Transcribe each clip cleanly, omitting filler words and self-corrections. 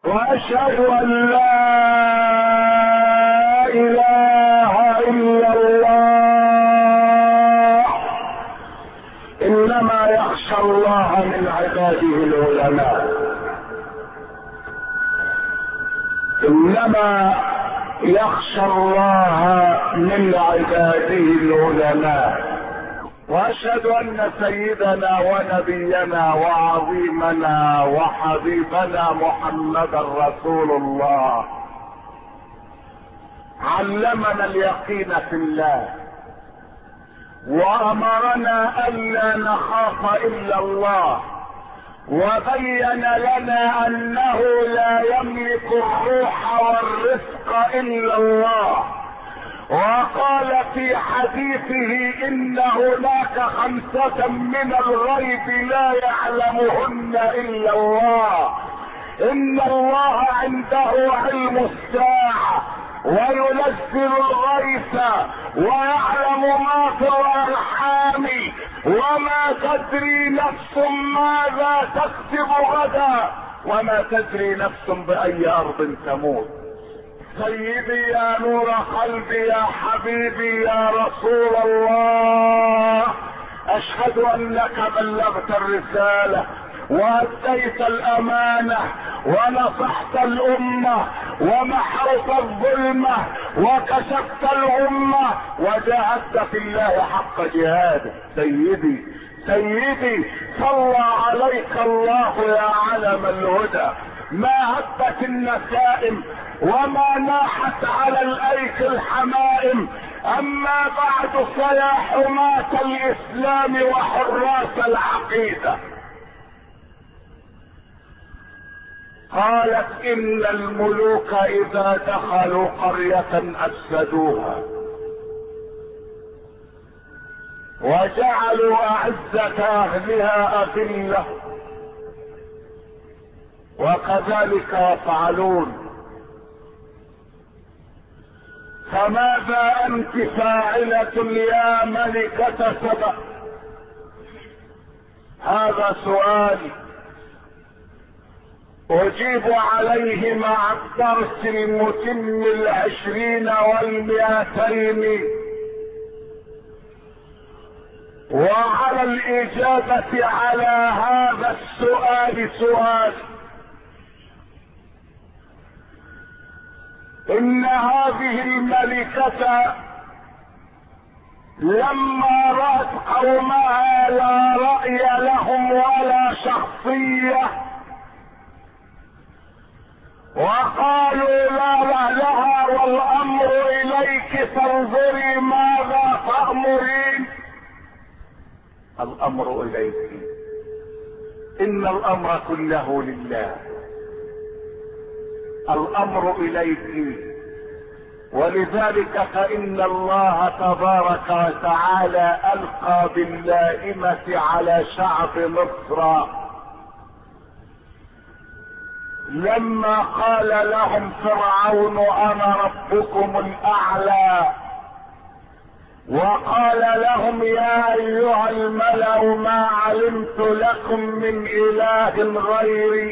واشهد ان لا اله الا الله. انما يخشى الله من عباده العلماء. انما يخشى الله من عباده العلماء. واشهد ان سيدنا ونبينا وعظيمنا وحبيبنا محمدا رسول الله علمنا اليقين في الله، وامرنا الا نخاف الا الله، وبين لنا انه لا يملك الروح والرزق الا الله. وقال في حديثه ان هناك 5 من الغيب لا يعلمهن الا الله. ان الله عنده علم الساعة وينزل الغيث ويعلم ما في الارحام وما تدري نفس ماذا تكسب غدا وما تدري نفس باي ارض تموت. سيدي يا نور قلبي يا حبيبي يا رسول الله، اشهد انك بلغت الرسالة واديت الامانة ونصحت الامة ومحوت الظلمة وكشفت الامة وجاهدت في الله حق جهاده. سيدي صلى عليك الله يا علم الهدى. ما هبت النسائم وما ناحت على الايك الحمائم. اما بعد فيا حماة الاسلام وحراس العقيدة. قالت ان الملوك اذا دخلوا قرية افسدوها وجعلوا اعزة اهلها اذلة وكذلك يفعلون. فماذا انت فاعلة يا ملكة سبأ؟ هذا سؤالي اجيب عليه مع الدرس المتم 20 و200. وعلى الاجابة على هذا السؤال سؤال. ان هذه الملكة لما رأت قومها لا رأي لهم ولا شخصية وقالوا لا لها والامر اليك فانظري ماذا تأمرين. الامر اليك، ان الامر كله لله. الامر اليك، ولذلك فان الله تبارك وتعالى القى باللائمة على شعب مصر لما قال لهم فرعون انا ربكم الاعلى، وقال لهم يا ايها الملأ ما علمت لكم من اله غيري،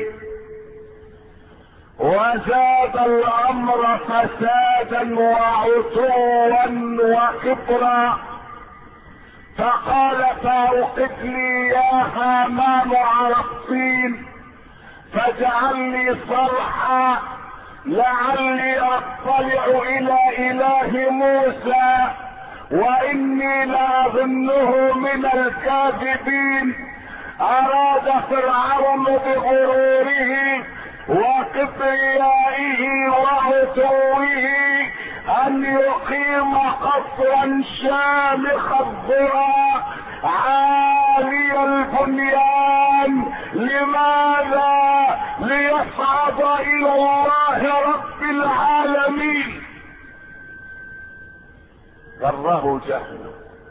وزاد الامر فسادا وعتوا وكبرا. فقال فاوقد لي يا هامان على الطين فاجعل لي صرحا لعلي اطلع الى اله موسى واني لاظنه من الكاذبين. اراد فرعون بغروره وكبريائه وعتوه ان يقيم قصرا شامخ الذرى عالي البنيان. لماذا؟ ليصعد الى الله رب العالمين. غره جهله.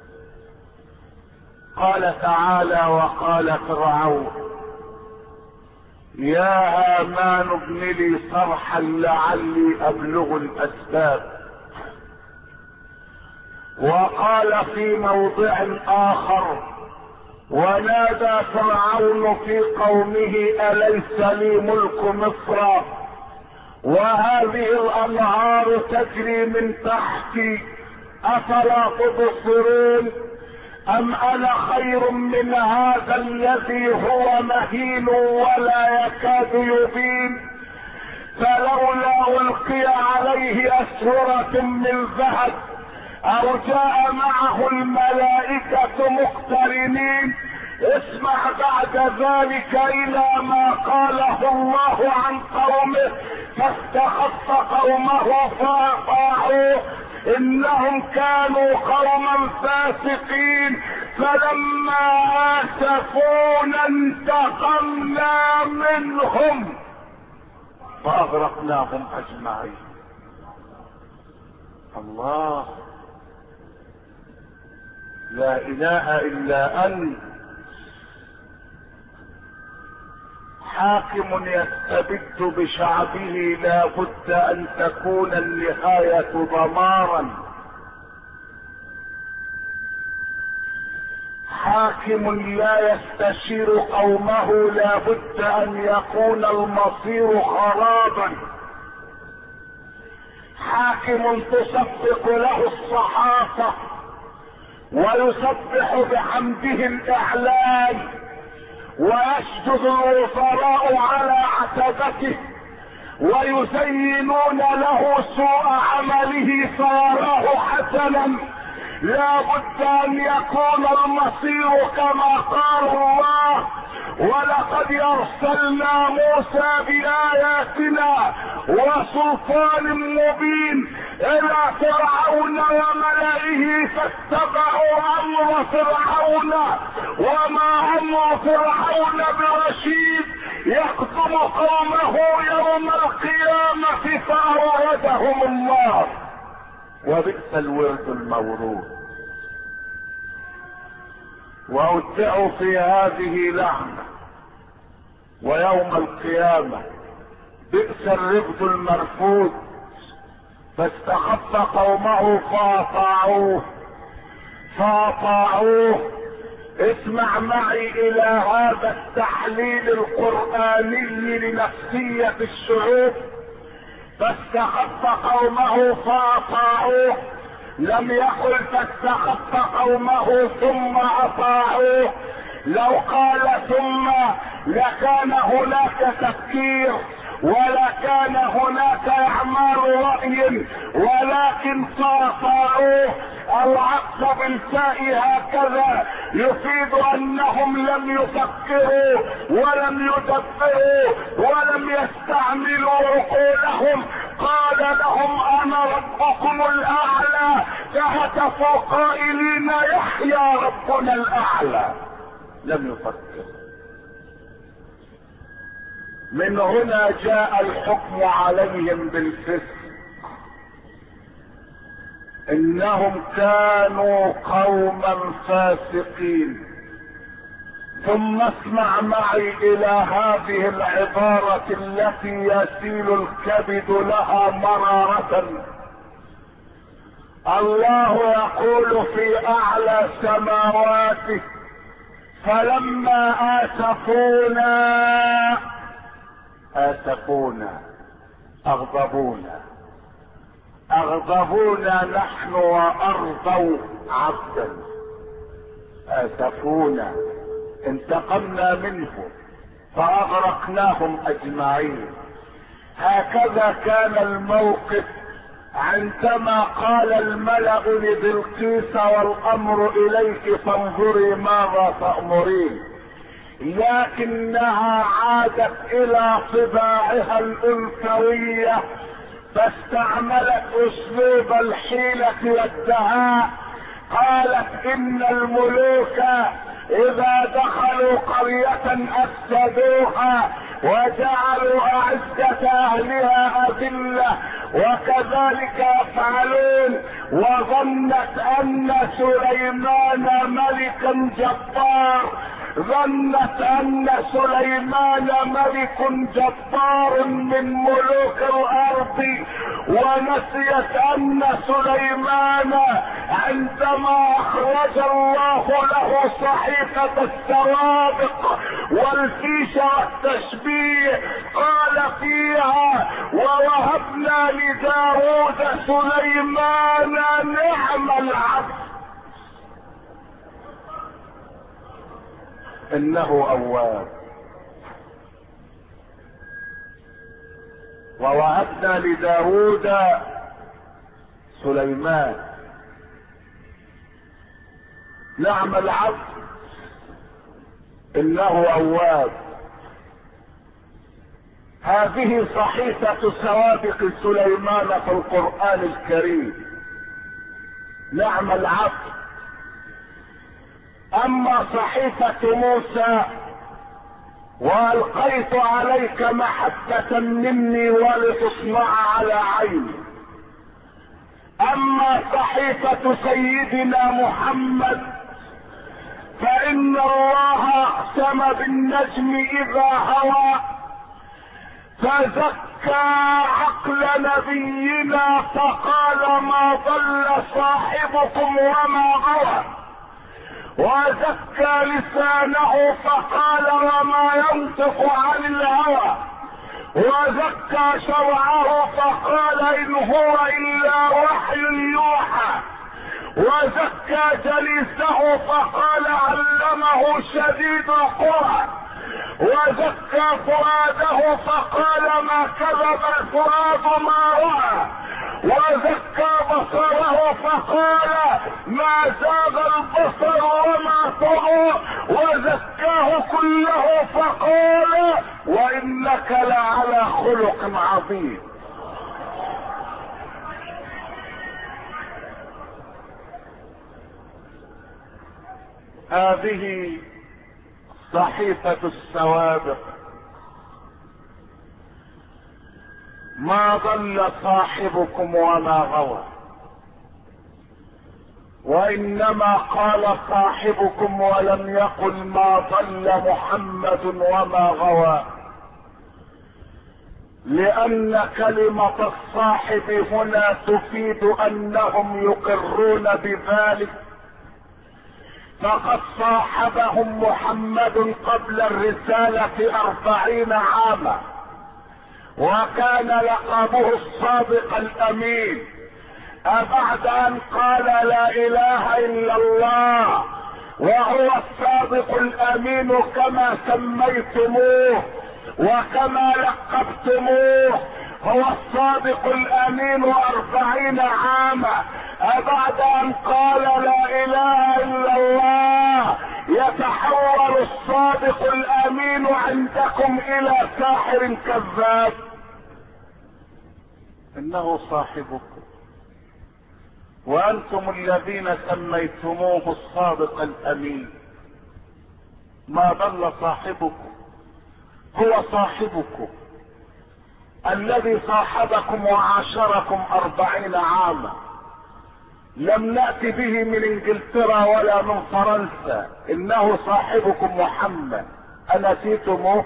قال تعالى وقال فرعون يا هامان ابن لي صرحا لعلي ابلغ الاسباب. وقال في موضع اخر ونادى فرعون في قومه اليس لي ملك مصر وهذه الانهار تجري من تحتي افلا تبصرون؟ ام انا خير من هذا الذي هو مهين ولا يكاد يبين؟ فلولا القي عليه اسورة من ذهب او جاء معه الملائكة مقترنين. اسمع بعد ذلك الى ما قاله الله عن قومه فاستخف قومه فاطاعوه انهم كانوا قوما فاسقين فلما اسفونا انتقمنا منهم فاغرقناهم اجمعين. الله لا اله الا انت حاكم يستبد بشعبه لا بد ان تكون النهاية دمارا. حاكم لا يستشير قومه لا بد ان يكون المصير خرابا. حاكم تصفق له الصحافة ويسبح بحمده الاعلان ويسجد الوزراء على عتبته ويزينون له سوء عمله فيراه حسنا. لا بد ان يكون المصير كما قال الله ولقد ارسلنا موسى باياتنا وسلطان مبين الى فرعون وملئه فاتبعوا امر فرعون وما امر فرعون برشيد يقدم قومه يوم القيامة فاوردهم الله وبئس الورد المورود. وأودعوا في هذه لعنة ويوم القيامة بئس الرفد المرفود. فاستخف قومه فاطاعوه. اسمع معي الى هذا التحليل القرآني لنفسية الشعوب. فاستخف قومه فاطاعوه، لم يقل فاستخف قومه ثم اطاعوه. لو قال ثم لكان هناك تفكير ولكان هناك اعمال رأي، ولكن فاطاعوه. العطف بالفاء هكذا يفيد انهم لم يفكروا ولم يدبروا ولم يستعملوا عقولهم. قال لهم انا ربكم الاعلى فهتفوا قائلين يحيى ربنا الاعلى. لم يفكر. من هنا جاء الحكم عليهم بالفسق. انهم كانوا قوما فاسقين. ثم اسمع معي الى هذه العبارة التي يسيل الكبد لها مرارة. الله يقول في اعلى سماواته فلما اسفونا اغضبونا نحن وارضوا عبدا. اسفونا انتقمنا منهم فاغرقناهم اجمعين. هكذا كان الموقف عندما قال الملأ لبلقيس والامر اليك فانظري ماذا تأمرين. لكنها عادت الى طباعها الانثوية فاستعملت اسلوب الحيلة والدهاء. قالت ان الملوك اذا دخلوا قرية افسدوها وجعلوا اعزة اهلها اذلة وكذلك يفعلون. وظنت ان سليمان ملكا جبار، ظنت ان سليمان ملك جبار من ملوك الارض، ونسيت ان سليمان عندما اخرج الله له صحيفة السوابق والفيش والتشبيه قال فيها ووهبنا لداود سليمان نعم العبد انه اواب. ووهبنا لداود سليمان نعم العبد انه اواب. هذه صحيفة سوابق سليمان في القرآن الكريم، نعم العبد. اما صحيفة موسى والقيت عليك محبة مني ولتصنع على عيني، اما صحيفة سيدنا محمد فان الله اقسم بالنجم اذا هوى فزكى عقل نبينا فقال ما ضل صاحبكم وما غوى، وزكى لسانه فقال وما ينطق عن الهوى، وزكى شرعه فقال ان هو الا وحي يوحى، وزكى جليسه فقال علمه شديد القوى، وزكى فؤاده فقال ما كذب الفؤاد ما رأى، وزكى بصره فقال ما زاغ البصر وما طغى، وزكاه كله فقال وانك لعلى خلق عظيم. هذه صحيفة السوابق، ما ضل صاحبكم وما غوى، وانما قال صاحبكم ولم يقل ما ضل محمد وما غوى، لان كلمة الصاحب هنا تفيد انهم يقرون بذلك، فقد صاحبهم محمد قبل الرسالة 40 عاما، وكان لقبه الصادق الامين. أبعد ان قال لا اله الا الله وهو الصادق الامين كما سميتموه وكما لقبتموه، هو الصادق الامين 40 عاما، أبعد ان قال لا اله الا الله يتحول الصادق الامين عندكم الى ساحر كذاب. انه صاحبكم وانتم الذين سميتموه الصادق الامين. ما ضل صاحبكم، هو صاحبكم الذي صاحبكم وعاشركم 40 عاما. لم نأتي به من انجلترا ولا من فرنسا، انه صاحبكم محمد. انسيتموه؟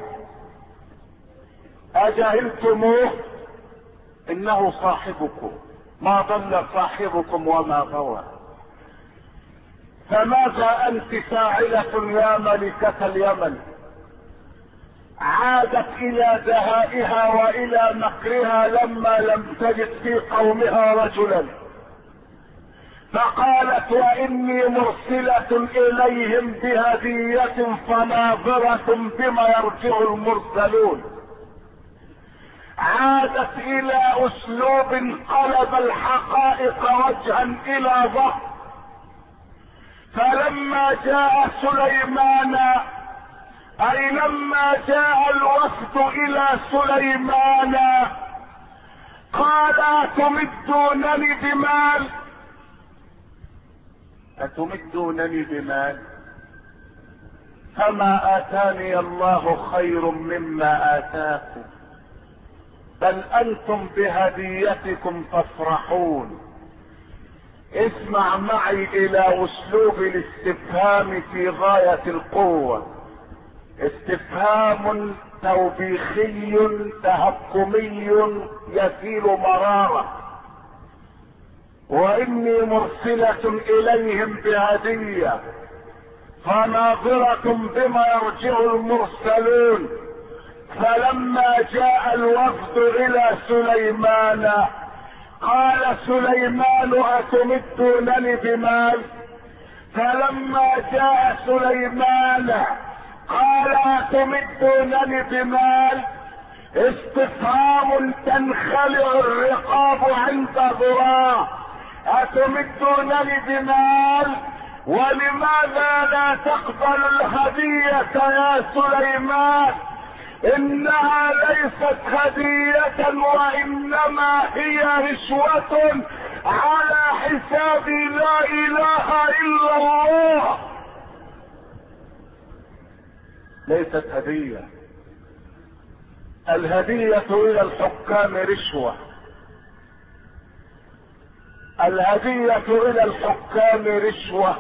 اجهلتموه؟ انه صاحبكم، ما ضل صاحبكم وما غوى. فماذا انت فاعلة يا ملكة اليمن؟ عادت الى دهائها والى مكرها لما لم تجد في قومها رجلا، فقالت واني مرسلة اليهم بهدية فناظرة بما يرجع المرسلون. عادت الى اسلوب قلب الحقائق وجها الى ظهر. فلما جاء سليمان، اي لما جاء الوفد الى سليمان، قال اتمدونني بمال؟ اتمدونني بمال؟ فما اتاني الله خير مما اتاكم، بل انتم بهديتكم تفرحون. اسمع معي الى اسلوب الاستفهام في غاية القوة، استفهام توبيخي تهكمي يسيل مرارة. واني مرسلة اليهم بهدية فناظرة بما يرجع المرسلون. فلما جاء الوفد الى سليمان قال سليمان اتمدونني بمال؟ فلما جاء سليمان قال اتمدونني بمال؟ استفهام تنخلع الرقاب عند ذراع. اتمدونني بمال؟ ولماذا لا تقبل الهدية يا سليمان؟ انها ليست هدية وانما هي رشوة على حساب لا اله الا الله. ليست هدية. الهدية الى الحكام رشوة. الهدية الى الحكام رشوة.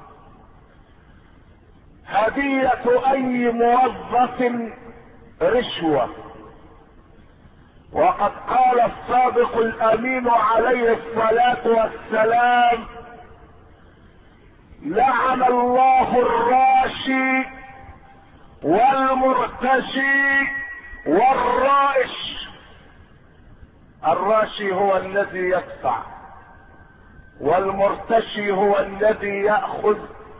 هدية اي موظف رشوة. وقد قال الصادق الامين عليه الصلاة والسلام: لعن الله الراشي والمرتشي والرائش. الراشي هو الذي يدفع، والمرتشي هو الذي يأخذ،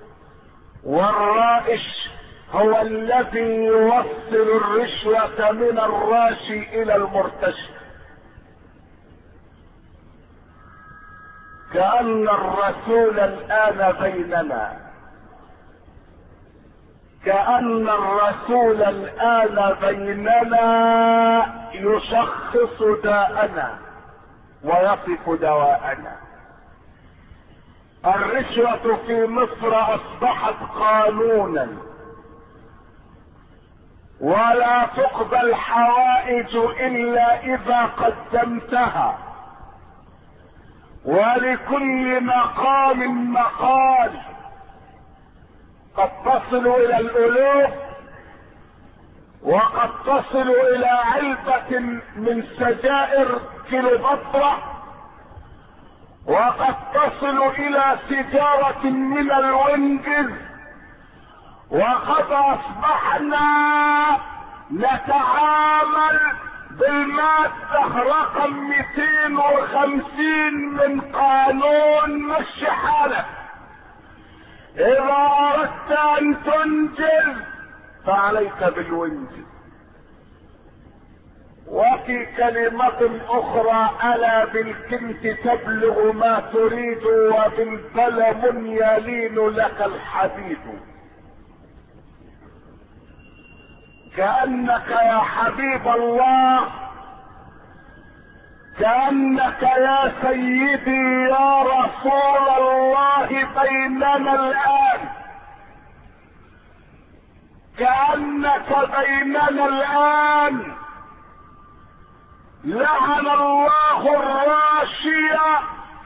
والرائش هو الذي يوصل الرشوة من الراشي الى المرتشي. كأن الرسول الآن بيننا، كأن الرسول الآن بيننا يشخص داءنا ويصف دواءنا. الرشوة في مصر أصبحت قانونا، ولا تقبل حوائج إلا إذا قدمتها، ولكل مقام مقال. قد تصل إلى الألوف، وقد تصل إلى علبة من سجائر كليوباترا، وقد تصل إلى سيجارة من الوينجز. وقد اصبحنا نتعامل بالمادة رقم 250 من قانون مشي حالك. اذا اردت ان تنجز فعليك بالوينجز. وفي كلمة اخرى: الا بالكنت تبلغ ما تريد وبالبلم يلين لك الحديد. كأنك يا حبيب الله، كأنك يا سيدي يا رسول الله بيننا الآن، كأنك بيننا الآن. لعن الله الراشية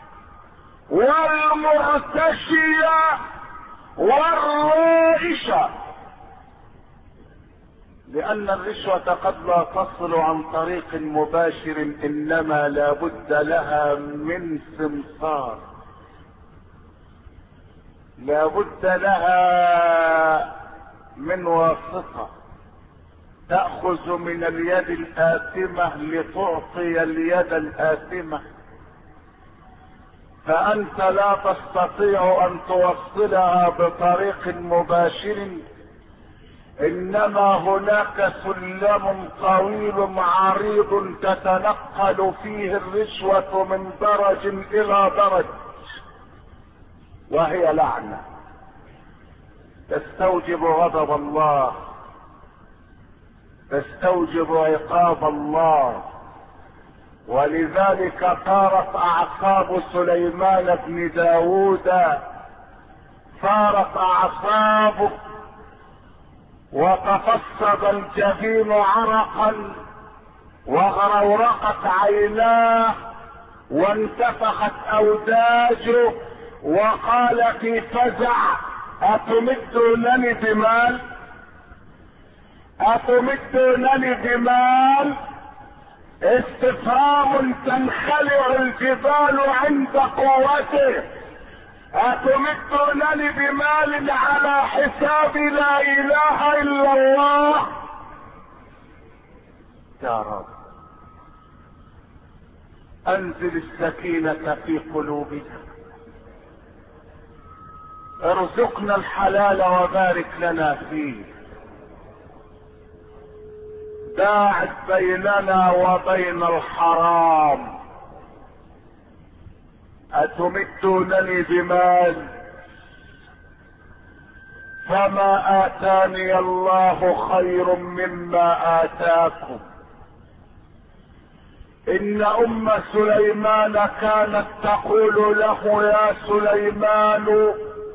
والمرتشية والرائشة، لأن الرشوة قد لا تصل عن طريق مباشر، إنما لا بد لها من سمسار، لا بد لها من واسطة تأخذ من اليد الآثمة لتعطي اليد الآثمة. فأنت لا تستطيع أن توصلها بطريق مباشر، انما هناك سلم طويل عريض تتنقل فيه الرشوة من درج الى درج، وهي لعنة تستوجب غضب الله، تستوجب عقاب الله. ولذلك طارت اعصاب سليمان بن داود، طارت اعصابه، وتفصد الجبين عرقا، وغرورقت عيناه، وانتفخت اوداجه، وقال في فزع: اتمدونني بمال؟ اتمدونني بمال؟ استفهام تنخلع الجبال عند قوته. اتمدونني بمال على حساب لا اله الا الله؟ يا رب انزل السكينة في قلوبنا، ارزقنا الحلال وبارك لنا فيه، باعد بيننا وبين الحرام. اتمدونني بمال فما اتاني الله خير مما اتاكم. ان ام سليمان كانت تقول له يا سليمان،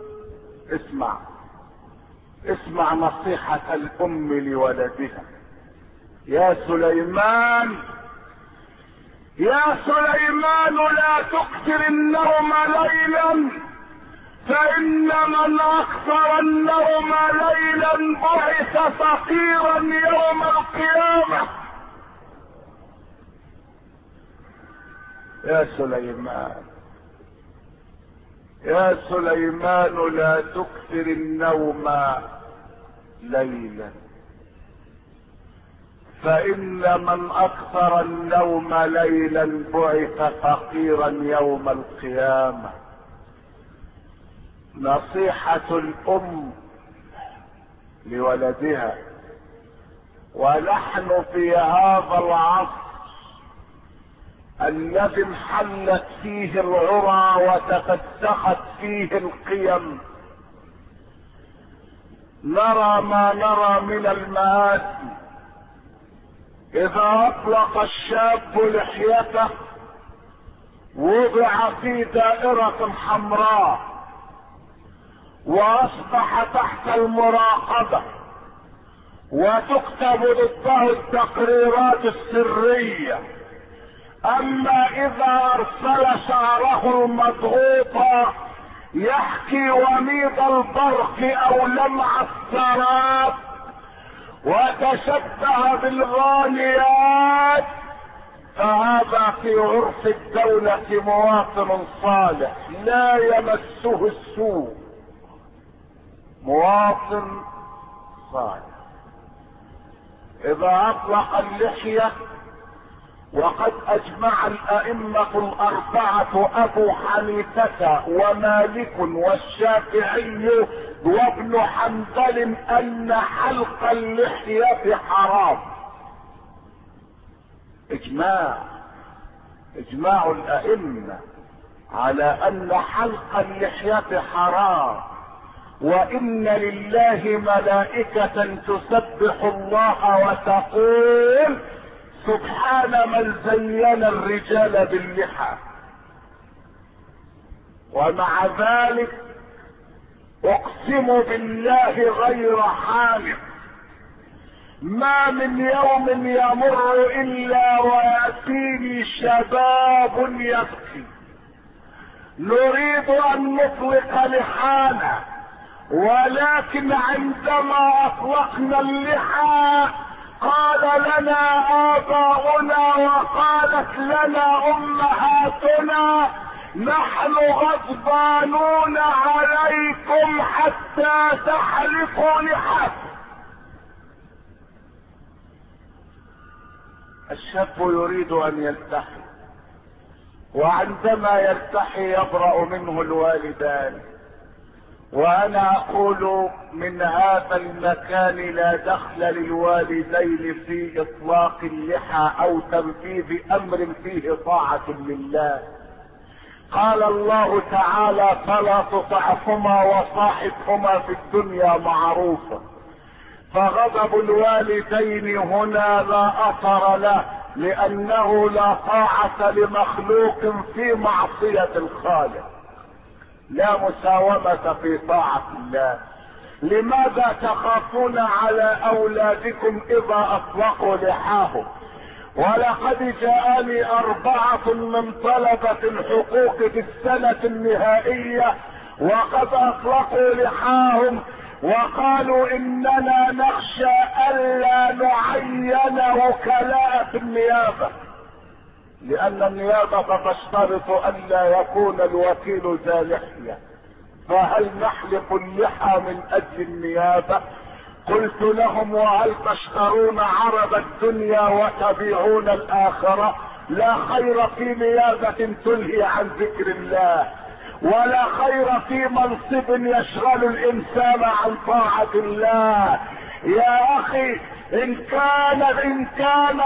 اسمع نصيحة الام لولدها، يا سليمان لا تكثر النوم ليلا، فإن من أكثر النوم ليلا بعث فقيرا يوم القيامة. يا سليمان لا تكثر النوم ليلا، فإن من أكثر النوم ليلا بعث فقيرا يوم القيامة. نصيحة الأم لولدها. ونحن في هذا العصر الذي انحلت فيه العرى وتفتخت فيه القيم، نرى ما نرى من المآسي. إذا أطلق الشاب لحيته وضع في دائرة حمراء واصبح تحت المراقبة وتكتب ضده التقريرات السرية. اما اذا ارسل شعره المضغوط يحكي وميض البرق او لمع السراب وتشبه بالغانيات، فهذا في عرف الدولة مواطن صالح لا يمسه السوء، مواطن صالح. اذا اطلق اللحية، وقد اجمع الائمة الاربعة ابو حنيفة ومالك والشافعي وابن حنبل ان حلق اللحية حرام. اجماع الائمة على ان حلق اللحية حرام. وان لله ملائكة تسبح الله وتقول سبحان من زين الرجال باللحى. ومع ذلك اقسم بالله غير حالف، ما من يوم يمر الا وياتيني شباب يبكي نريد ان نطلق لحانا، ولكن عندما اطلقنا اللحى قال لنا آباؤنا وقالت لنا أمهاتنا نحن غضبانون عليكم حتى تحلقوا لحاكم. الشاب يريد أن يلتحي، وعندما يلتحي يبرأ منه الوالدان. وانا اقول من هذا المكان لا دخل للوالدين في اطلاق اللحى او تنفيذ امر فيه طاعة لله. قال الله تعالى فلا تطعهما وصاحبهما في الدنيا معروفا. فغضب الوالدين هنا لا اثر له، لانه لا طاعة لمخلوق في معصية الخالق، لا مساومة في طاعة الله. لماذا تخافون على اولادكم اذا اطلقوا لحاهم؟ ولقد جاءني 4 من طلبة الحقوق في السنة النهائية وقد اطلقوا لحاهم وقالوا اننا نخشى الا نعين وكلاء في النيابة، لان النيابة تشترط الا يكون الوكيل ذا لحية. فهل نحلق اللحى من اجل النيابة؟ قلت لهم وهل تشترون عرض الدنيا وتبيعون الآخرة؟ لا خير في نيابة تلهي عن ذكر الله، ولا خير في منصب يشغل الإنسان عن طاعة الله. يا أخي إن كان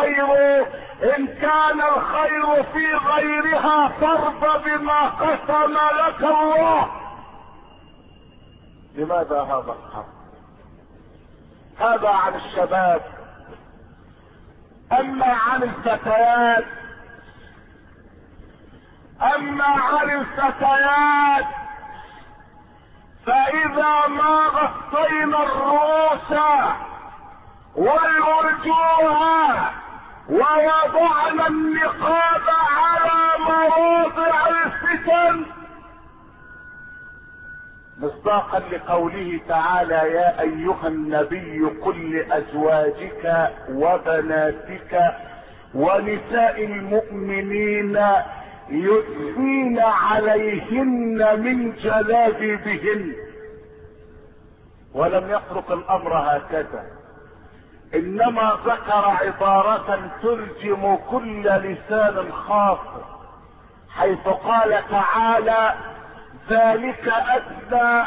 الخير في غيرها فارض بما قسم لك الله. لماذا هذا الحرب؟ هذا عن الشباب. أما عن الفتيات فإذا ما غطينا الرؤوس والوجوه ووضعنا النقاب على مواضع الفتن، مصداقا لقوله تعالى: يا ايها النبي قل لازواجك وبناتك ونساء المؤمنين يدنين عليهن من جلابيبهن. ولم يترك الامر هكذا، انما ذكر عبارة ترجم كل لسان خاطئ، حيث قال تعالى: ذلك ادنى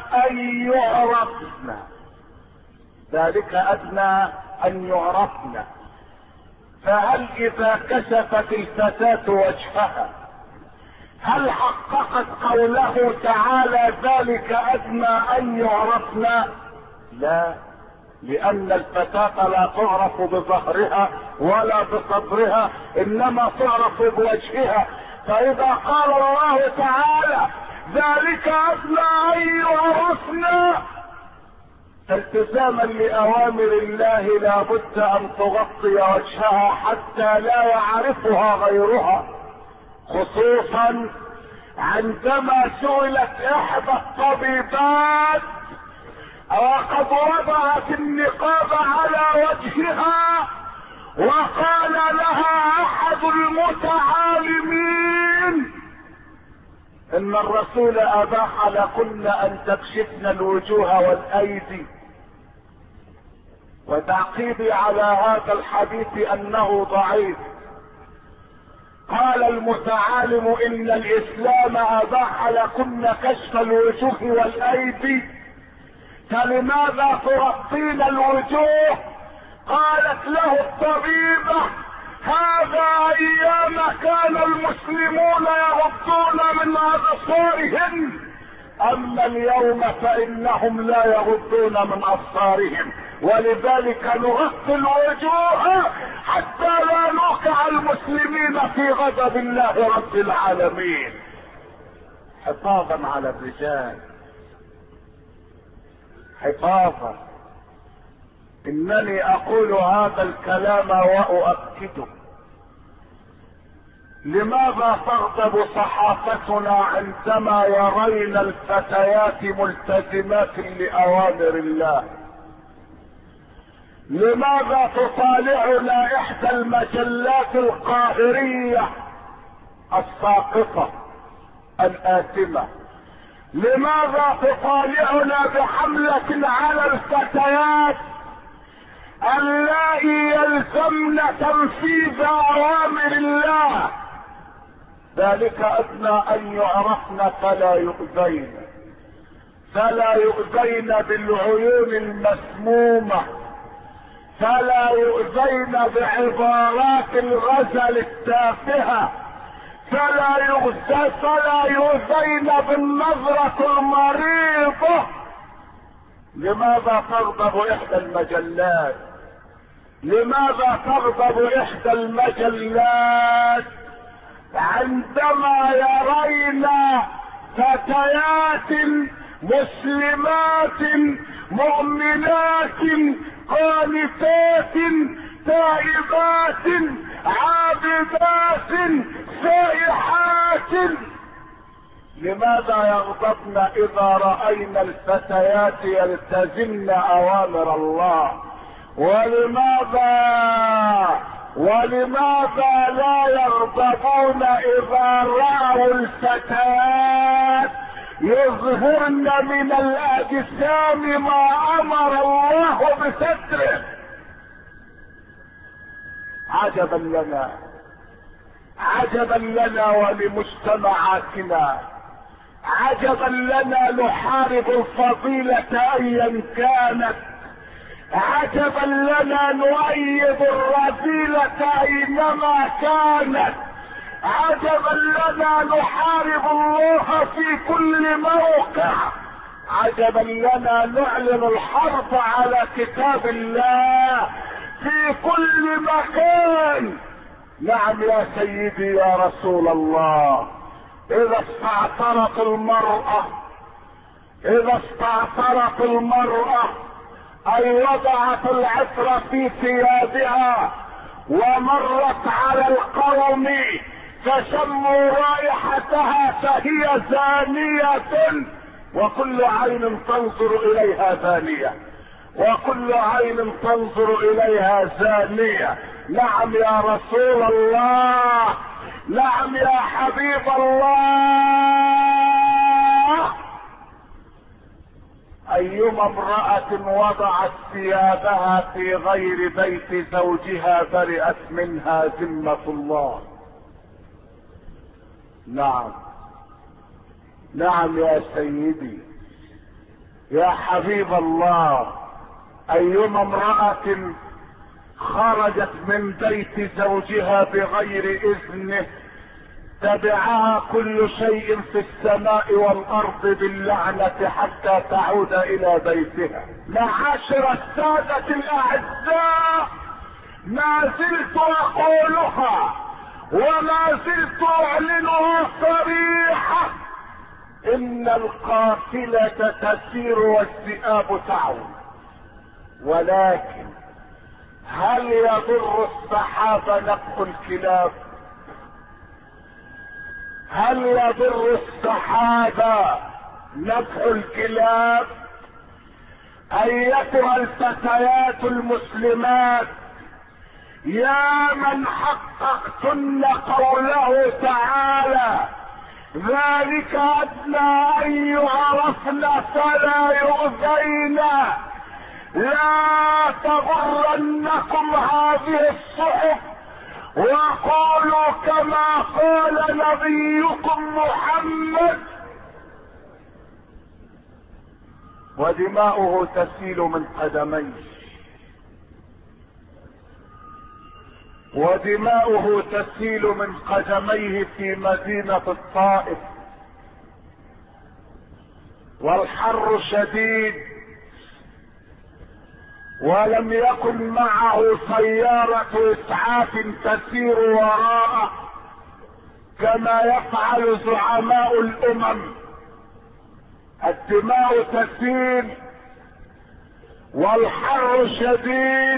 ان يعرفن. فهل اذا كشفت الفتاة وجهها هل حققت قوله تعالى ذلك ادنى ان يعرفن؟ لا، لان الفتاة لا تعرف بظهرها ولا بصدرها، انما تعرف بوجهها. فاذا قال الله تعالى ذلك ادنى ان يعرفن التزاما لاوامر الله، لا بد ان تغطي وجهها حتى لا يعرفها غيرها. خصوصا عندما سئلت احدى الطبيبات وقد وضعت النقاب على وجهها، وقال لها احد المتعالمين: ان الرسول اباح لكن ان تكشفن الوجوه والايدي. وتعقيبي على هذا الحديث انه ضعيف. قال المتعالم: ان الاسلام اباح لكن كشف الوجوه والايدي، فلماذا تغطين الوجوه؟ قالت له الطبيبة: هذا ايام كان المسلمون يغضون من ابصارهم، اما اليوم فانهم لا يغضون من ابصارهم، ولذلك نغطي الوجوه حتى لا نوقع المسلمين في غضب الله رب العالمين، حفاظا على الرجال، حفاظا. انني اقول هذا الكلام واؤكده. لماذا تغضب صحافتنا عندما يرين الفتيات ملتزمات لاوامر الله؟ لماذا تطالعنا احدى المجلات القاهرية الساقطة الآثمة؟ لماذا تطالعنا بحملة على الفتيات اللائي يلزمن تنفيذ اوامر الله؟ ذلك ادنى ان يعرفن فلا يؤذين بالعيون المسمومة، فلا يؤذين بعبارات الغزل التافهة، فلا يؤذين بالنظرة المريضة. لماذا تغضب احدى المجلات؟ لماذا تغضب احدى المجلات عندما يرين فتيات مسلمات مؤمنات قانتات تائبات عابدات سائحات؟ لماذا يغضبن اذا رأينا الفتيات يلتزمن اوامر الله؟ ولماذا لا يغضبون اذا رأوا الفتيات يظهرن من الاجسام ما امر الله بستره. عجبا لنا، عجبا لنا ولمجتمعاتنا، عجبا لنا نحارب الفضيلة ايا كانت، عجبا لنا نؤيد الرذيلة اينما كانت، عجبا لنا نحارب الله في كل موقع، عجبا لنا نعلن الحرب على كتاب الله في كل مكان. نعم يا سيدي يا رسول الله، اذا استعطرت المرأة، اذا استعطرت المرأة اي وضعت العطر في ثيابها ومرت على القوم فشموا رائحتها فهي زانية، وكل عين تنظر اليها زانية، وكل عين تنظر اليها زانية. نعم يا رسول الله، نعم يا حبيب الله. ايما امرأة وضعت ثيابها في غير بيت زوجها برئت منها ذمة الله. نعم، نعم يا سيدي يا حبيب الله. ايما امرأة خرجت من بيت زوجها بغير اذنه تبعها كل شيء في السماء والارض باللعنة حتى تعود الى بيتها. معاشر السادة الاعزاء، ما زلت اقولها وما زلت اعلنها صريحة، ان القافلة تسير والذئاب تعود، ولكن هل يضر السحاب نفخ الكلاب؟ هل يضر السحاب نفخ الكلاب؟ ايتها الفتيات المسلمات، يا من حققتن قوله تعالى ذلك ادنى ان يعرفن فلا يؤذين، لا تغرنكم هذه الصحف، وقولوا كما قال نبيكم محمد. ودماؤه تسيل من قدميه، ودماؤه تسيل من قدميه في مدينة الطائف، والحر شديد، ولم يكن معه سيارة اسعاف تسير وراءه كما يفعل زعماء الامم. الدماء تسيل والحر شديد،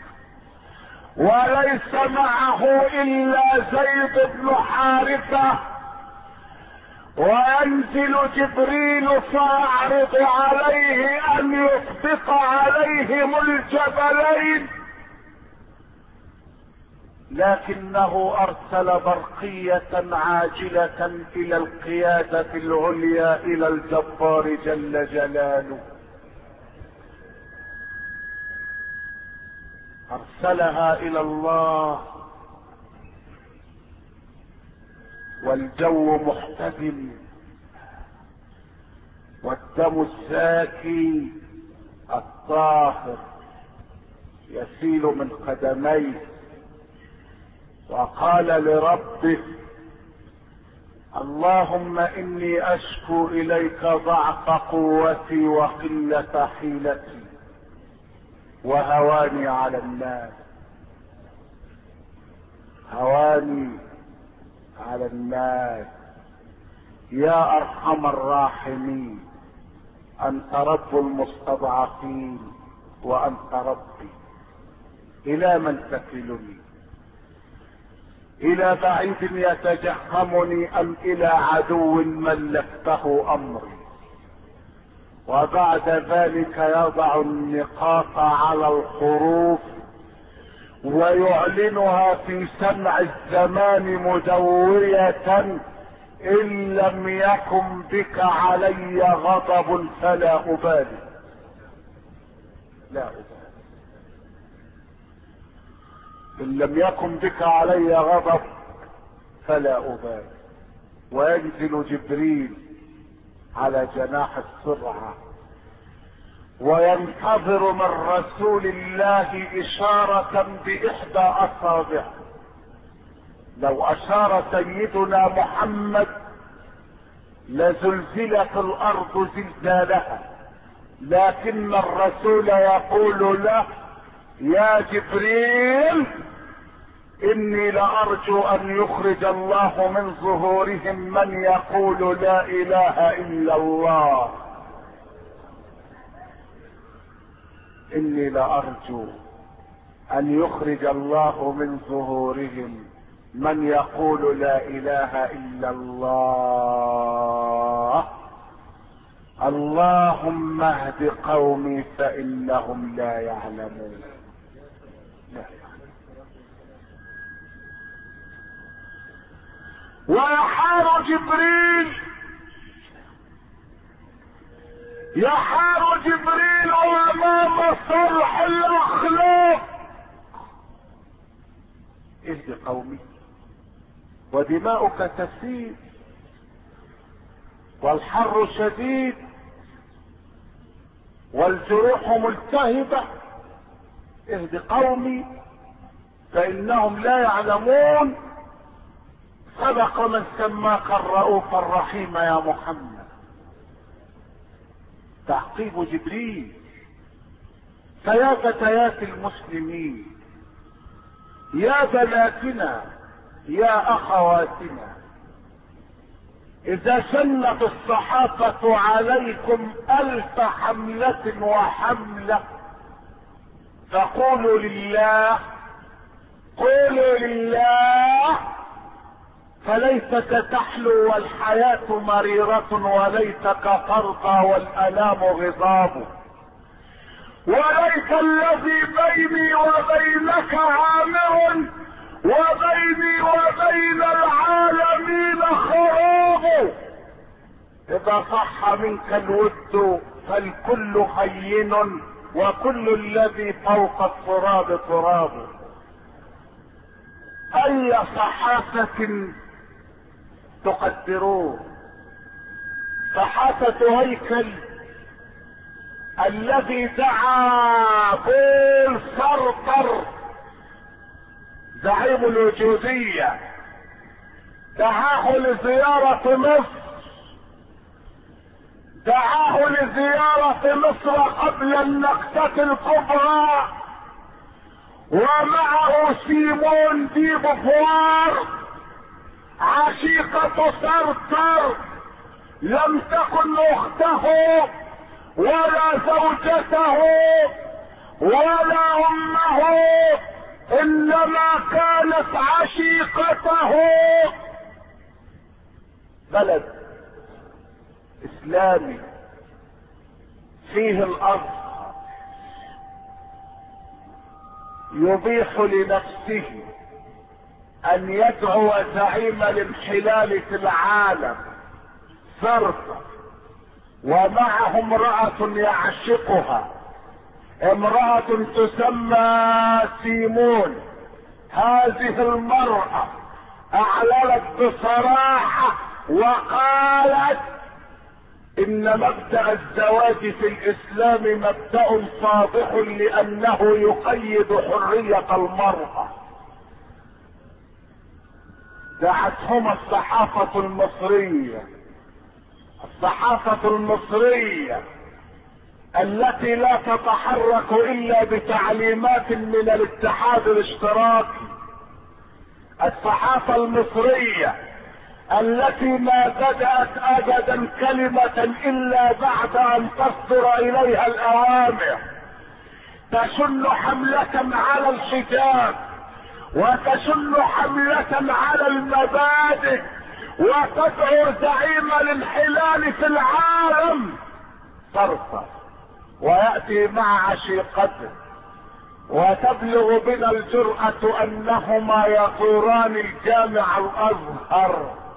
وليس معه الا زيد بن حارثة، وينزل جبريل فيعرض عليه ان يسبق عليهم الجبلين، لكنه ارسل برقية عاجلة الى القيادة العليا الى الجبار جل جلاله، ارسلها الى الله، والجو محتدم، والدم الزاكي الطاهر يسيل من قدميه، وقال لربه اللهم اني اشكو اليك ضعف قوتي وقلة حيلتي وهواني على الناس، هواني على الناس. يا ارحم الراحمين، انت رب المستضعفين وانت ربي، الى من تكلني؟ الى بعيد يتجهمني ام الى عدو ملكته امري؟ وبعد ذلك يضع النقاط على الحروف ويعلنها في سمع الزمان مدوية ان لم يكن بك علي غضب فلا ابالي. لا أبالي. ان لم يكن بك علي غضب فلا أبالي. وينزل جبريل على جناح السرعة وينتظر من رسول الله إشارة بإحدى أصابعه. لو أشار سيدنا محمد لزلزلت الأرض زلزالها، لكن الرسول يقول له: يا جبريل إني لأرجو أن يخرج الله من ظهورهم من يقول لا إله إلا الله. إني لأرجو أن يخرج الله من ظهورهم من يقول لا إله إلا الله. اللهم اهد قومي فإنهم لا يعلمون. ويحار جبريل، يحار جبريل امام صرح الاخلاق. اهد قومي ودماؤك تسيل والحر شديد والجروح ملتهبة. اهد قومي فإنهم لا يعلمون. صدق من سماك الرؤوف الرحيم يا محمد. تعقيب جبريل. فيا فتيات المسلمين، يا بناتنا، يا اخواتنا، اذا شنت الصحافة عليكم 1000 حملة وحملة فقولوا لله، قولوا لله، فليتك تحلو والحياة مريرة وليتك ترضى والألام غضاب. وليت الذي بيني وبينك عامر وبيني وبين العالمين خراب. إذا صح منك الود فالكل هين وكل الذي فوق التراب تراب. أي صحافة تقدروه؟ صحافة هيكل الذي دعا بول سرطر زعيم الوجودية، دعاه لزيارة مصر، دعاه لزيارة مصر قبل النكسة الكبرى، ومعه سيمون دي بوفوار عشيقة سرطر، لم تكن اخته ولا زوجته ولا امه، انما كانت عشيقته. بلد اسلامي فيه الارض يبيح لنفسه ان يدعو زعيم الانحلال في العالم سرطة، ومعه امرأة يعشقها، امرأة تسمى سيمون. هذه المرأة اعلنت بصراحة وقالت ان مبدأ الزواج في الاسلام مبدأ صادق لانه يقيد حرية المرأة. دعتهما الصحافة المصرية، الصحافة المصرية التي لا تتحرك الا بتعليمات من الاتحاد الاشتراكي، الصحافة المصرية التي ما بدأت ابدا كلمة الا بعد ان تصدر اليها الاوامر، تشن حملة على الحجاب وتشن حملة على المبادئ وتدعو زعيم الانحلال في العالم صرفا، ويأتي مع عشيقته، وتبلغ بنا الجرأة انهما يطوران الجامع الازهر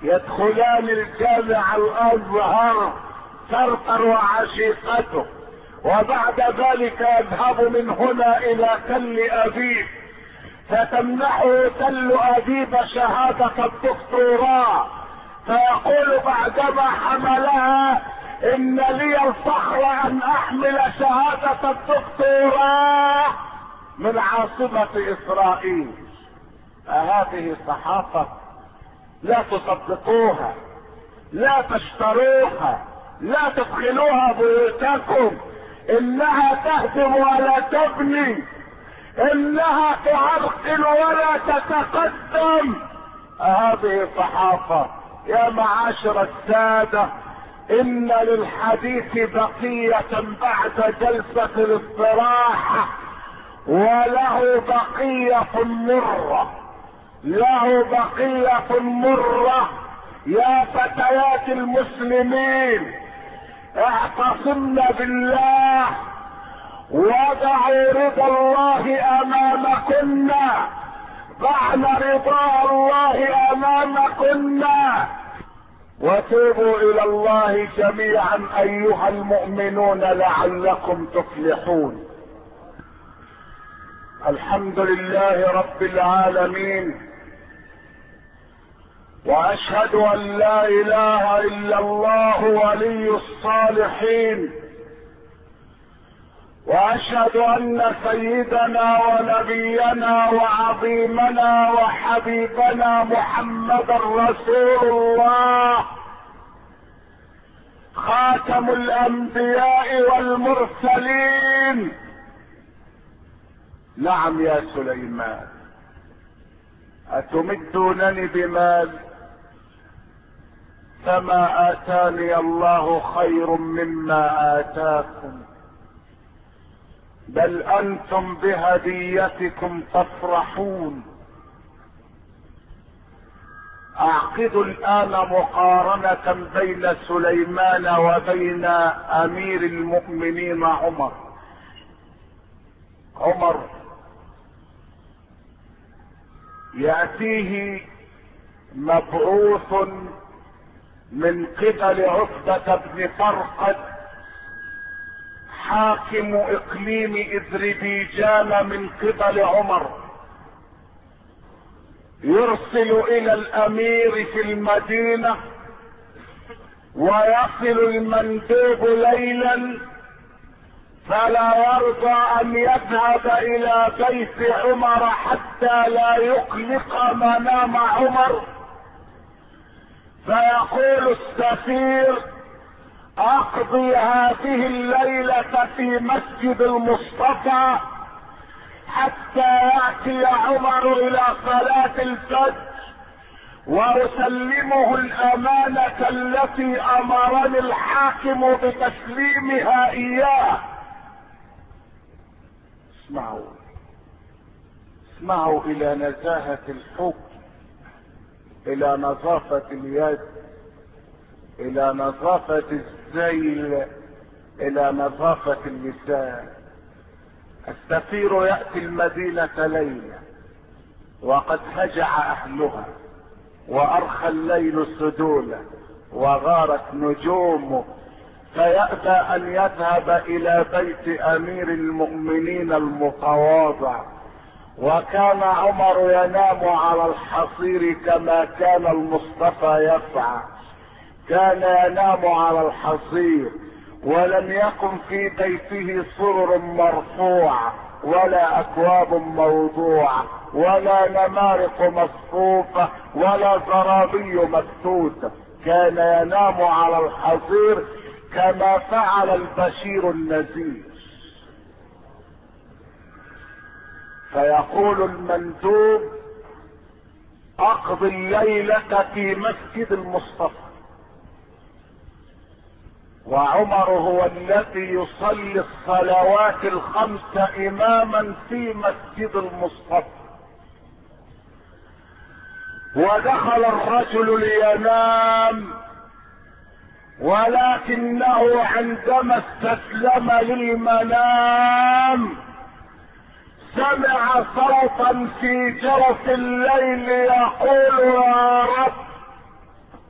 يدخلان الجامع الازهر ترتر وعشيقته، وبعد ذلك يذهب من هنا الى تل ابيب، فتمنحه تل ابيب شهادة الدكتوراه، فيقول بعدما حملها: ان لي الفخر ان احمل شهادة الدكتوراه من عاصمة اسرائيل. هذه صحافة لا تصدقوها، لا تشتروها، لا تدخلوها بيوتكم، انها تهدم ولا تبني، انها تعرقل ولا تتقدم. هذه صحافة. يا معاشر السادة، ان للحديث بقية بعد جلسة الاستراحة، وله بقية مرة، له بقية مرة. يا فتيات المسلمين، اعتصمنا بالله، وضعوا رضا الله امامكن، ضعنا رضا الله امامكن، وتوبوا الى الله جميعا ايها المؤمنون لعلكم تفلحون. الحمد لله رب العالمين، واشهد ان لا اله الا الله ولي الصالحين، واشهد ان سيدنا ونبينا وعظيمنا وحبيبنا محمدا رسول الله، خاتم الانبياء والمرسلين. نعم يا سليمان، اتمدونني بمال؟ فما اتاني الله خير مما اتاكم، بل انتم بهديتكم تفرحون. اعقد الان مقارنة بين سليمان وبين امير المؤمنين عمر. عمر يأتيه مبعوث من قبل عتبة بن فرقد حاكم اقليم اذربيجان من قبل عمر، يرسل الى الامير في المدينة، ويصل المندوب ليلا، فلا يرضى ان يذهب الى بيت عمر حتى لا يقلق منام عمر، فيقول السفير: اقضي هذه الليلة في مسجد المصطفى حتى يأتي عمر الى صلاة الفجر، واسلمه الامانة التي امرني الحاكم بتسليمها اياه. اسمعوا الى نزاهة الحكم، الى نظافة اليد، الى نظافة الذيل، الى نظافة اللسان. السفير يأتي المدينة ليلة وقد هجع اهلها، وارخى الليل سدوله، وغارت نجومه، فيأبى ان يذهب الى بيت امير المؤمنين المتواضع. وكان عمر ينام على الحصير كما كان المصطفى يفعل، كان ينام على الحصير، ولم يكن في بيته سرر مرفوعة ولا اكواب موضوعة ولا نمارق مصفوفة ولا زرابي مبثوثة، كان ينام على الحصير كما فعل البشير النذير. فيقول المندوب: اقضي الليلة في مسجد المصطفى. وعمر هو الذي يصلي الصلوات الخمس اماما في مسجد المصطفى. ودخل الرجل لينام، ولكنه عندما استسلم للمنام سمع صوتا في جوف الليل يقول: يا رب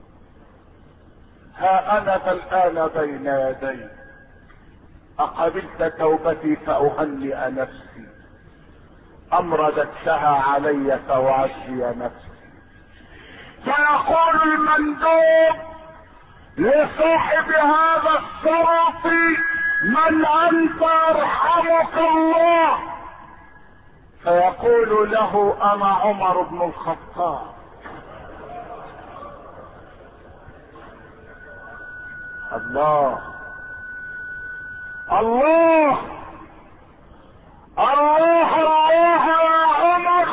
انا فالان بين يديك، اقبلت توبتي فاهنئ نفسي، ام رددتها علي فاعزي نفسي. فيقول المندوب لصاحب هذا الشرف: من انت يرحمك الله؟ فيقول له: انا عمر بن الخطاب. الله الله الله الله يا عمر.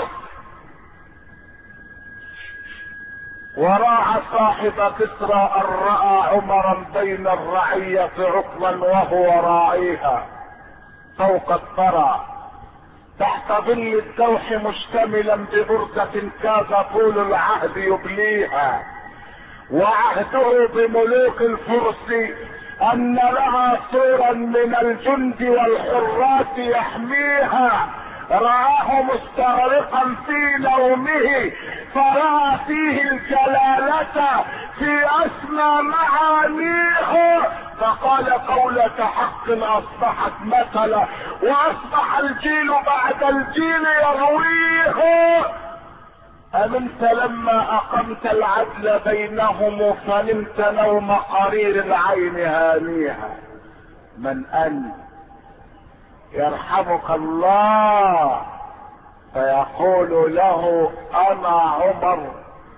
وراى صاحب كسرى ان راى عمرا بين الرعية عقلا وهو راعيها فوق الثرى تحت ظل الدوح مشتملا ببردة كاد طول العهد يبليها، وعهده بملوك الفرس ان لها سورا من الجند والحراس يحميها. رآه مستغرقا في نومه فرأى فيه الجلالة في اسمى معانيه، فقال: قولة حق اصبحت مثلا، واصبح الجيل بعد الجيل يرويه. أمنت لما أقمت العدل بينهم فنمت نوم قرير العين هانيها. من أنت؟ يرحمك الله. فيقول له: أنا عمر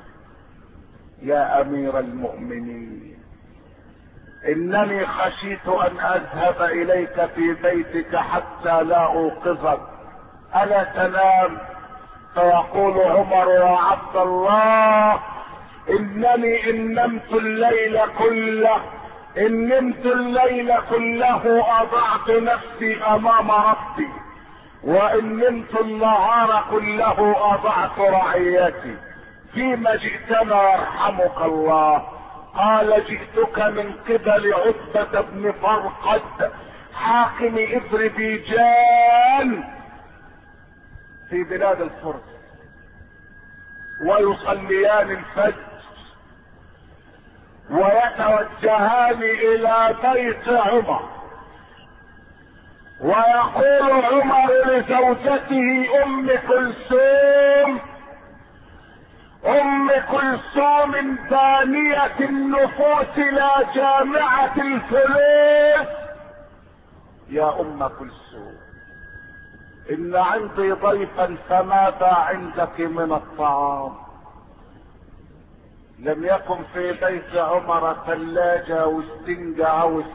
يا أمير المؤمنين، إنني خشيت أن أذهب إليك في بيتك حتى لا أوقظك، ألا تنام؟ فيقول عمر: يا عبد الله، انني ان نمت الليل كله اضعت نفسي امام ربي، وان نمت النهار كله اضعت رعيتي. فيما جئتنا يرحمك الله؟ قال: جئتك من قبل عتبة بن فرقد حاكم اذربيجان في بلاد الفرس، ويصليان الفجر ويتوجهان الى بيت عمر، ويقول عمر لزوجته ام كلثوم دانية النفوس لا جامعة الفلوس: يا ام كلثوم، ان عندي ضيفا فماذا عندك من الطعام؟ لم يكن في بيت عمر ثلاجة واستنجة عوس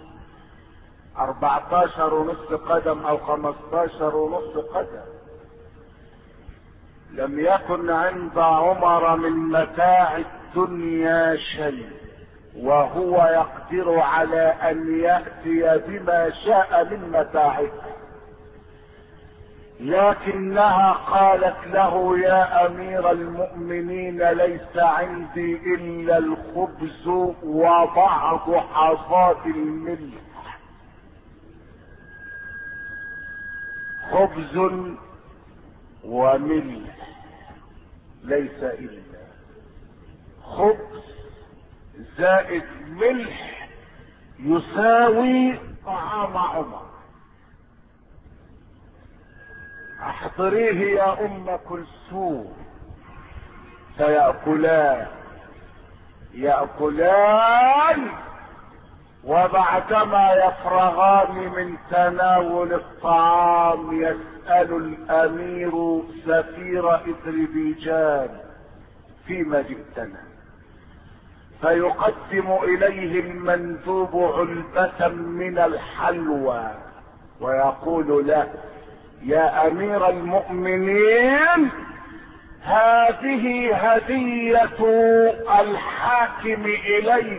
14.5 قدم او 15.5 قدم. لم يكن عند عمر من متاع الدنيا شيء، وهو يقدر على ان يأتي بما شاء من متاعه، لكنها قالت له: يا امير المؤمنين، ليس عندي الا الخبز وبعض حصاد الملح. خبز وملح، ليس الا خبز زائد ملح يساوي طعام عمر. احضريه يا ام كلثوم. يأكلان، وبعدما يفرغان من تناول الطعام يسأل الامير سفير اذربيجان: فيما جئتنا؟ فيقدم اليه المندوب علبة من الحلوى ويقول له: يا امير المؤمنين، هذه هدية الحاكم اليك،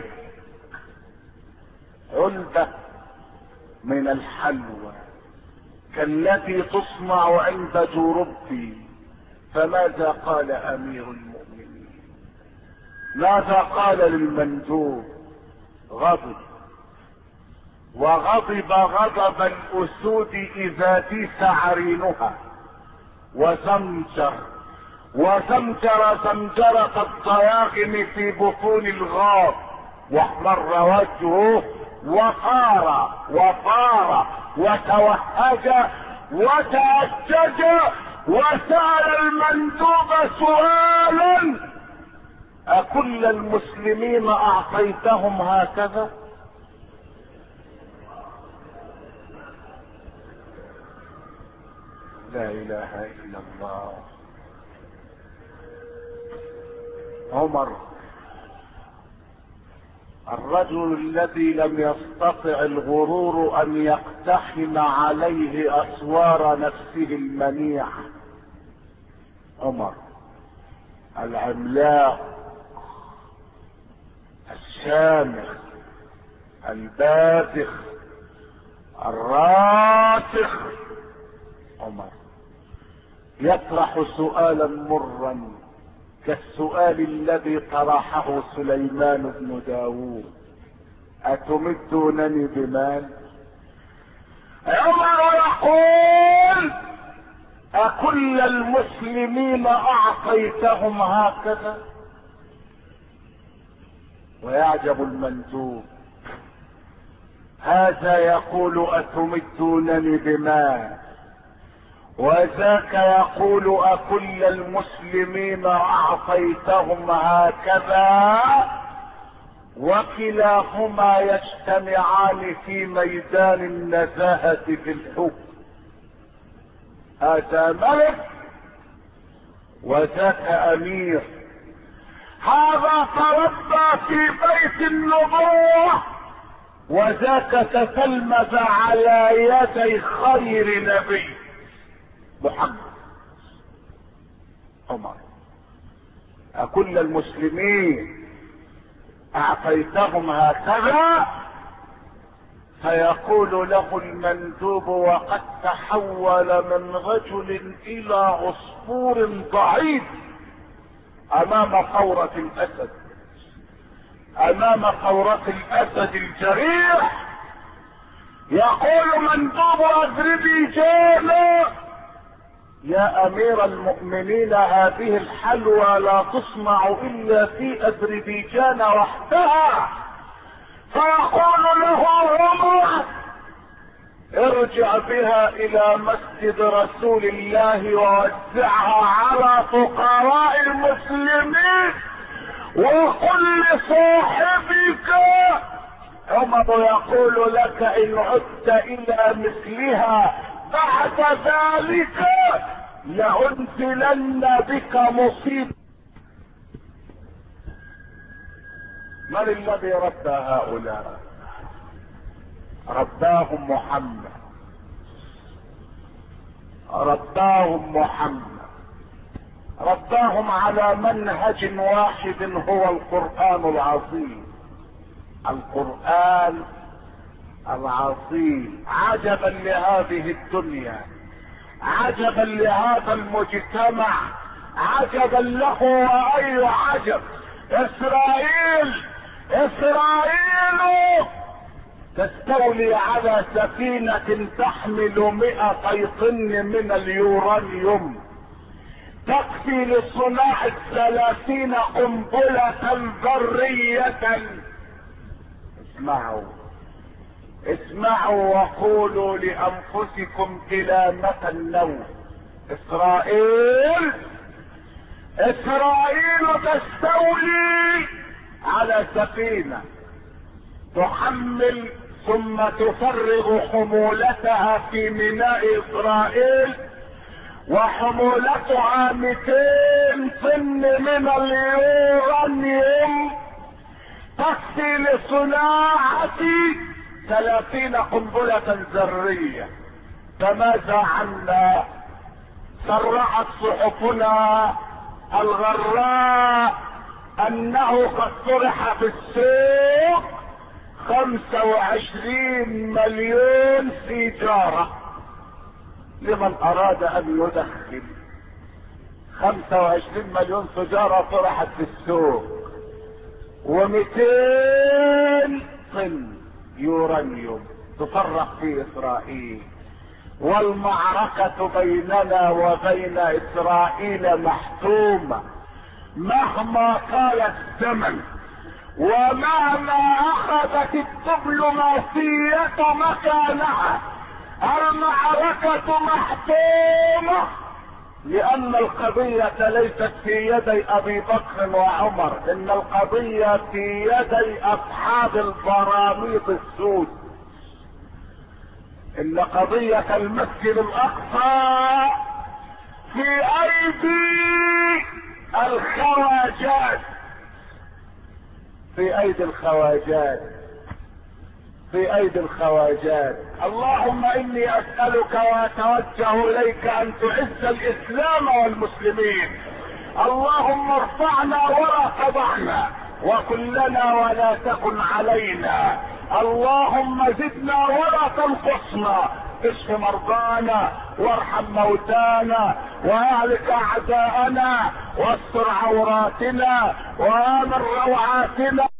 علبة من الحلوى كالتي تصنع عند جربي. فماذا قال امير المؤمنين؟ ماذا قال للمندوب؟ غضب، وغضب غضب الاسود اذا ديس عرينها، وزمجر زمجرة الضياغم في بطون الغاب، واحمر وجهه وطار وتوهج وتأجج وسأل المندوب سؤالا: أكل المسلمين أعطيتهم هكذا؟ لا إله إلا الله. عمر الرجل الذي لم يستطع الغرور أن يقتحم عليه أسوار نفسه المنيعة، عمر العملاق الشامخ الباذخ الراسخ، عمر يطرح سؤالا مرا كالسؤال الذي طرحه سليمان بن داود: أتمدونني بمال؟ عمر يقول: أكل المسلمين أعطيتهم هكذا؟ ويعجب المندوب، هذا يقول أتمدونني بمال، وذاك يقول أكل المسلمين أعطيتهم هكذا، وكلاهما يجتمعان في ميدان النزاهة في الحكم. هذا ملك وذاك أمير، هذا تربى في بيت النبوة وذاك تتلمذ على يدي خير نبي محمد. عمر: أكل المسلمين أعطيتهم هكذا؟ فيقول له المندوب وقد تحول من رجل إلى عصفور ضعيف أمام ثورة الأسد، أمام ثورة الأسد الجريح. يقول مندوب أذربيجان: يا أمير المؤمنين، هذه الحلوى لا تصنع إلا في أذربيجان وحدها. فيقول له عمر: ارجع بها إلى مسجد رسول الله ووزعها على فقراء المسلمين وقل لصاحبك. عمر يقول لك: إن عدت إلى مثلها بعد ذلك لأنزلن بك مصيبة. من الذي ربى هؤلاء؟ رباهم محمد، رباهم محمد، رباهم على منهج واحد هو القرآن العظيم، القرآن العظيم. عجبا لهذه الدنيا، عجبا لهذا المجتمع، عجبا له وأي عجب. إسرائيل تستولي على سفينة تحمل 200 طن من اليورانيوم تكفي لصناعة 30 قنبلة ذرية. اسمعوا وقولوا لأنفسكم كلامة النوم. إسرائيل تستولي على سفينة تحمل ثم تفرغ حمولتها في ميناء إسرائيل، وحمولتها 200 طن من اليورانيوم تكفي لصناعة 30 قنبلة ذرية. فماذا عنا؟ صرحت صحفنا الغراء انه قد طرح في السوق 25 مليون سيجارة لمن اراد ان يدخن. 25 مليون سيجارة طرحت في السوق، و200 طن يورانيوم تفرق في اسرائيل. والمعركة بيننا وبين اسرائيل محتومة مهما طال الزمن ومهما اخذت الدبلوماسية مكانها المعركة محتومة، لان القضية ليست في يدي ابي بكر وعمر، ان القضية في يدي اصحاب البراميط السود، ان قضية المسجد الاقصى في ايدي الخواجات، في ايدي الخواجات، في ايدي الخواجات. اللهم اني اسألك واتوجه اليك ان تعز الاسلام والمسلمين. اللهم ارفعنا ولا تضعنا، وكلنا ولا تكن علينا. اللهم زدنا ولا تنقصنا، اشف مرضانا وارحم موتانا واهلك اعداءنا واستر عوراتنا وامن روعاتنا.